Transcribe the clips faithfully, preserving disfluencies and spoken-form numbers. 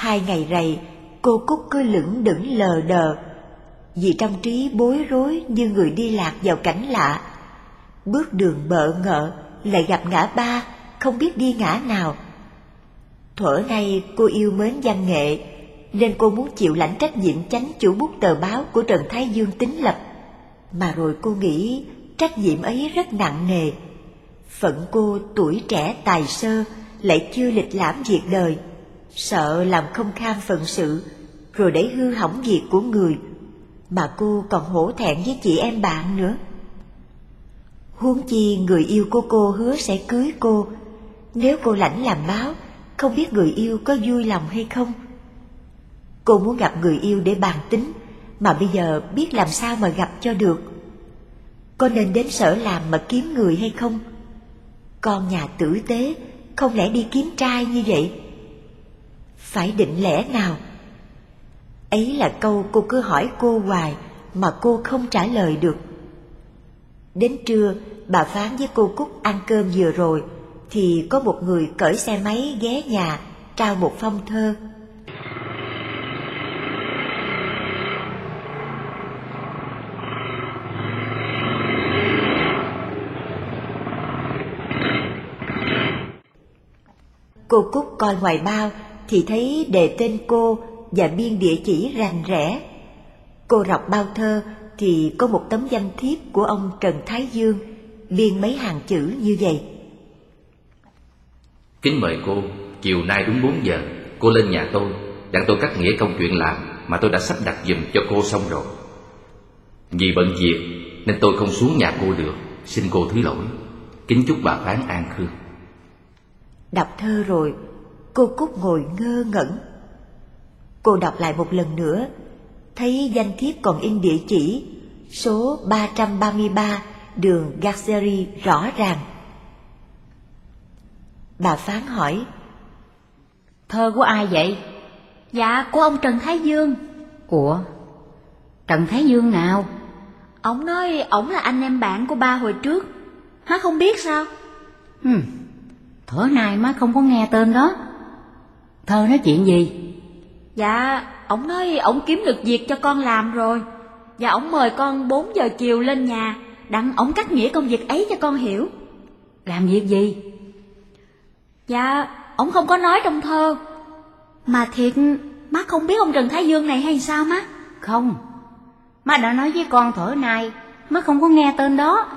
Hai ngày rày, cô Cúc cứ lững đững lờ đờ, vì trong trí bối rối như người đi lạc vào cảnh lạ. Bước đường bợ ngợ, lại gặp ngã ba, không biết đi ngã nào. Thuở nay cô yêu mến văn nghệ, nên cô muốn chịu lãnh trách nhiệm chánh chủ bút tờ báo của Trần Thái Dương tính lập. Mà rồi cô nghĩ trách nhiệm ấy rất nặng nề. Phận cô tuổi trẻ tài sơ, lại chưa lịch lãm việc đời, sợ làm không kham phận sự, rồi để hư hỏng việc của người, mà cô còn hổ thẹn với chị em bạn nữa. Huống chi người yêu của cô hứa sẽ cưới cô, nếu cô lãnh làm báo, không biết người yêu có vui lòng hay không. Cô muốn gặp người yêu để bàn tính, mà bây giờ biết làm sao mà gặp cho được. Có nên đến sở làm mà kiếm người hay không? Con nhà tử tế, không lẽ đi kiếm trai như vậy? Phải định lẽ nào? Ấy là câu cô cứ hỏi cô hoài mà cô không trả lời được. Đến trưa, bà Phán với cô Cúc ăn cơm vừa rồi, thì có một người cởi xe máy ghé nhà, trao một phong thơ. Cô Cúc coi ngoài bao thì thấy đề tên cô và biên địa chỉ rành rẽ. Cô đọc bao thơ thì có một tấm danh thiếp của ông Trần Thái Dương, biên mấy hàng chữ như vậy: Kính mời cô, chiều nay đúng bốn giờ, cô lên nhà tôi, đặng tôi cắt nghĩa công chuyện làm mà tôi đã sắp đặt giùm cho cô xong rồi. Vì bận việc nên tôi không xuống nhà cô được, xin cô thứ lỗi. Kính chúc bà Phán an khương. Đọc thơ rồi, cô Cúc ngồi ngơ ngẩn. Cô đọc lại một lần nữa, thấy danh thiếp còn in địa chỉ số ba trăm ba mươi ba đường Garcery rõ ràng. Bà Phán hỏi: Thơ của ai vậy? Dạ, của ông Trần Thái Dương. Ủa, Trần Thái Dương nào? Ông nói ổng là anh em bạn của ba hồi trước. Má không biết sao? Hmm, thở nay má không có nghe tên đó. Thơ nói chuyện gì? Dạ, ổng nói ổng kiếm được việc cho con làm rồi, và ổng mời con bốn giờ chiều lên nhà, đặng ổng cắt nghĩa công việc ấy cho con hiểu. Làm việc gì? Dạ, ổng không có nói trong thơ. Mà thiệt, má không biết ông Trần Thái Dương này hay sao má? Không, má đã nói với con thở nay, má không có nghe tên đó.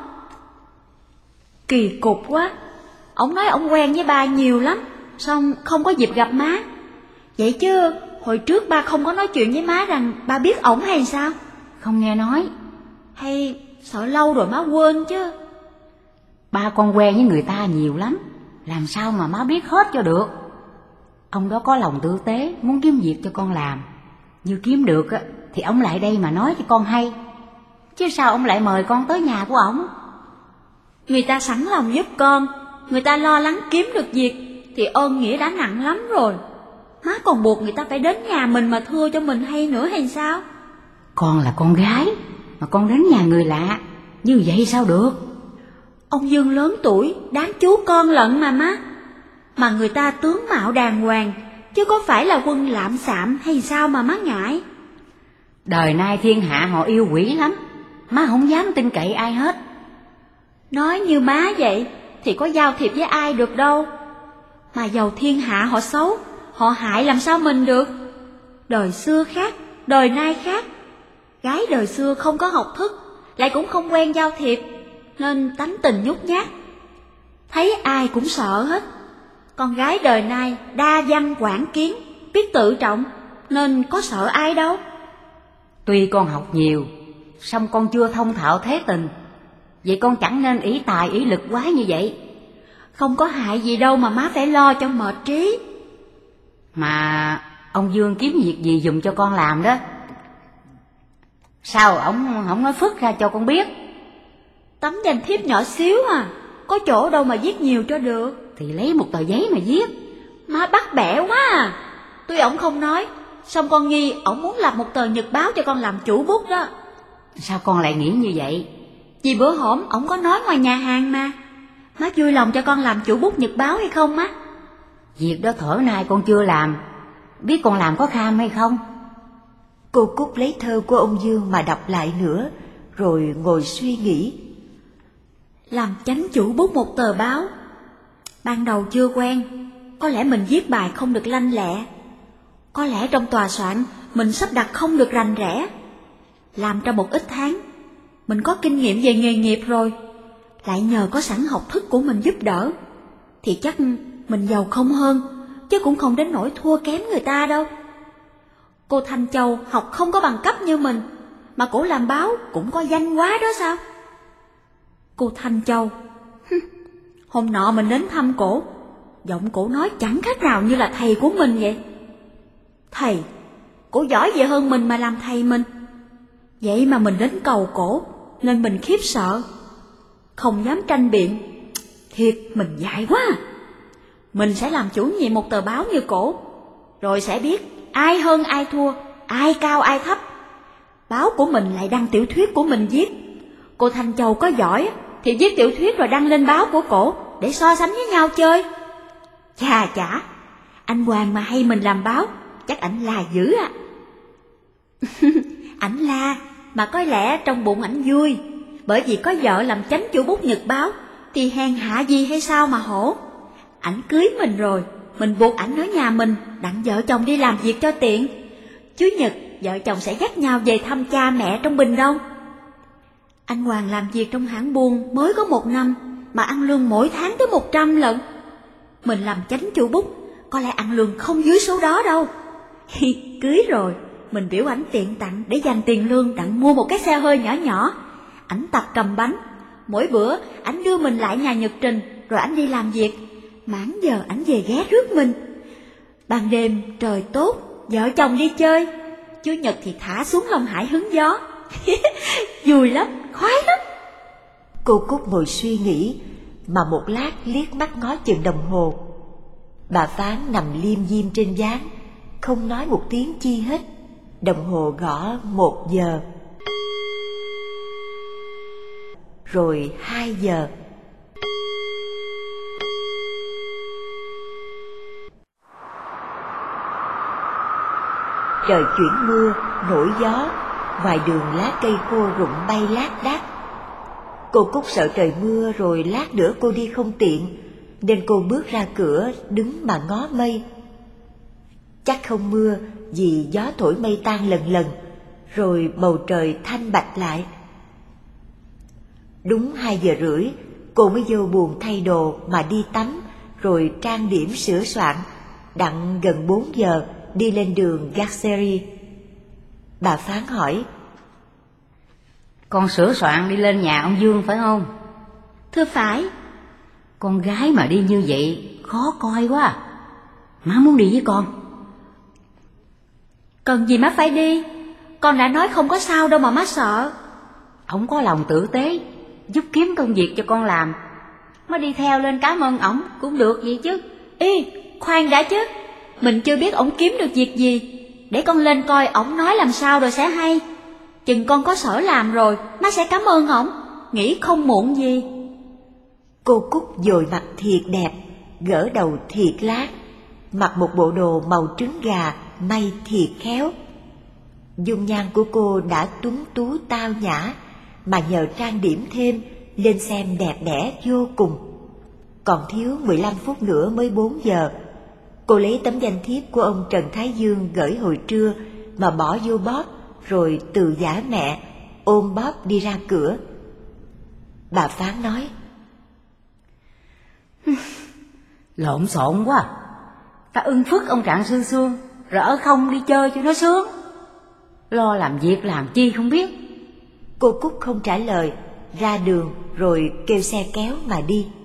Kỳ cục quá. Ổng nói ổng quen với ba nhiều lắm, xong không có dịp gặp má. Vậy chứ hồi trước ba không có nói chuyện với má rằng ba biết ổng hay sao? Không nghe nói. Hay sợ lâu rồi má quên chứ? Ba con quen với người ta nhiều lắm, làm sao mà má biết hết cho được. Ông đó có lòng tử tế, muốn kiếm việc cho con làm. Như kiếm được thì ông lại đây mà nói cho con hay, chứ sao ông lại mời con tới nhà của ổng? Người ta sẵn lòng giúp con, người ta lo lắng kiếm được việc, thì ơn nghĩa đã nặng lắm rồi. Má còn buộc người ta phải đến nhà mình mà thưa cho mình hay nữa hay sao? Con là con gái mà con đến nhà người lạ, như vậy sao được? Ông Dương lớn tuổi, đáng chú con lận mà má. Mà người ta tướng mạo đàng hoàng, chứ có phải là quân lạm xạm hay sao mà má ngại? Đời nay thiên hạ họ yêu quỷ lắm, má không dám tin cậy ai hết. Nói như má vậy thì có giao thiệp với ai được đâu. Mà dầu thiên hạ họ xấu, họ hại làm sao mình được. Đời xưa khác, đời nay khác. Gái đời xưa không có học thức, lại cũng không quen giao thiệp, nên tánh tình nhút nhát, thấy ai cũng sợ hết. Con gái đời nay đa văn quảng kiến, biết tự trọng, nên có sợ ai đâu. Tuy con học nhiều, song con chưa thông thạo thế tình. Vậy con chẳng nên ỷ tài ỷ lực quá như vậy. Không có hại gì đâu mà má phải lo cho mệt trí. Mà ông Dương kiếm việc gì dùm cho con làm đó? Sao ổng không nói phức ra cho con biết? Tấm danh thiếp nhỏ xíu à, có chỗ đâu mà viết nhiều cho được. Thì lấy một tờ giấy mà viết. Má bắt bẻ quá à. Tuy ổng không nói, song con nghi ổng muốn lập một tờ nhật báo cho con làm chủ bút đó. Sao con lại nghĩ như vậy? Vì bữa hổm ổng có nói ngoài nhà hàng mà. Má vui lòng cho con làm chủ bút nhật báo hay không má? Việc đó thở nay con chưa làm, biết con làm có kham hay không? Cô Cúc lấy thơ của ông Dương mà đọc lại nữa, rồi ngồi suy nghĩ. Làm chánh chủ bút một tờ báo. Ban đầu chưa quen, có lẽ mình viết bài không được lanh lẹ. Có lẽ trong tòa soạn mình sắp đặt không được rành rẽ. Làm trong một ít tháng, mình có kinh nghiệm về nghề nghiệp rồi, lại nhờ có sẵn học thức của mình giúp đỡ, thì chắc mình giàu không hơn, chứ cũng không đến nỗi thua kém người ta đâu. Cô Thanh Châu học không có bằng cấp như mình, mà cổ làm báo cũng có danh quá đó sao? Cô Thanh Châu, hôm nọ mình đến thăm cổ, giọng cổ nói chẳng khác nào như là thầy của mình vậy. Thầy, cổ giỏi về hơn mình mà làm thầy mình. Vậy mà mình đến cầu cổ, nên mình khiếp sợ, không dám tranh biện. Thiệt mình dại quá. Mình sẽ làm chủ nhiệm một tờ báo như cổ, rồi sẽ biết ai hơn ai thua, ai cao ai thấp. Báo của mình lại đăng tiểu thuyết của mình viết. Cô Thanh Châu có giỏi thì viết tiểu thuyết rồi đăng lên báo của cổ, để so sánh với nhau chơi. Chà chả, anh Hoàng mà hay mình làm báo, chắc ảnh la dữ à. Ảnh la, mà có lẽ trong bụng ảnh vui, bởi vì có vợ làm chánh chủ bút nhật báo, thì hèn hạ gì hay sao mà hổ. Ảnh cưới mình rồi, mình buộc ảnh ở nhà mình, đặng vợ chồng đi làm việc cho tiện. Chủ nhật vợ chồng sẽ dắt nhau về thăm cha mẹ trong Bình Đông. Anh Hoàng làm việc trong hãng buôn mới có một năm, mà ăn lương mỗi tháng tới một trăm lận. Mình làm chánh chủ bút, có lẽ ăn lương không dưới số đó đâu. Cưới rồi, mình biểu ảnh tiện tặng để dành tiền lương đặng mua một cái xe hơi nhỏ nhỏ. Ảnh tập cầm bánh, mỗi bữa ảnh đưa mình lại nhà nhật trình, rồi ảnh đi làm việc. Mãn giờ ảnh về ghé rước mình. Ban đêm trời tốt, vợ chồng đi chơi. Chủ nhật thì thả xuống Long Hải hứng gió. Vui lắm, khoái lắm. Cô Cúc ngồi suy nghĩ, mà một lát liếc mắt ngó chừng đồng hồ. Bà Phán nằm liêm diêm trên ván, không nói một tiếng chi hết. Đồng hồ gõ một giờ, rồi hai giờ. Trời chuyển mưa, nổi gió, ngoài đường lá cây khô rụng bay lác đác. Cô Cúc sợ trời mưa rồi lát nữa cô đi không tiện, nên cô bước ra cửa đứng mà ngó mây. Chắc không mưa vì gió thổi mây tan lần lần, rồi bầu trời thanh bạch lại. Đúng hai giờ rưỡi, cô mới vô buồng thay đồ mà đi tắm, rồi trang điểm sửa soạn, đặng gần bốn giờ đi lên đường Garcery. Bà Phán hỏi: Con sửa soạn đi lên nhà ông Dương phải không? Thưa phải. Con gái mà đi như vậy khó coi quá. Má muốn đi với con. Cần gì má phải đi? Con đã nói không có sao đâu mà má sợ. Ông có lòng tử tế, giúp kiếm công việc cho con làm. Má đi theo lên cảm ơn ổng cũng được vậy chứ. Ê, khoan đã chứ. Mình chưa biết ổng kiếm được việc gì. Để con lên coi ổng nói làm sao rồi sẽ hay. Chừng con có sở làm rồi, má sẽ cảm ơn ổng. Nghĩ không muộn gì. Cô Cúc dồi mặt thiệt đẹp, gỡ đầu thiệt lát, mặc một bộ đồ màu trứng gà may thiệt khéo. Dung nhan của cô đã tuấn tú tao nhã, mà nhờ trang điểm thêm lên xem đẹp đẽ vô cùng. Còn thiếu mười lăm phút nữa mới bốn giờ. Cô lấy tấm danh thiếp của ông Trần Thái Dương gửi hồi trưa mà bỏ vô bóp, rồi từ giả mẹ ôm bóp đi ra cửa. Bà Phán nói: Lộn xộn quá. Ta ưng phức ông Trạng Sương Sương, rồi ở không đi chơi cho nó sướng. Lo làm việc làm chi không biết. Cô Cúc không trả lời, ra đường rồi kêu xe kéo mà đi.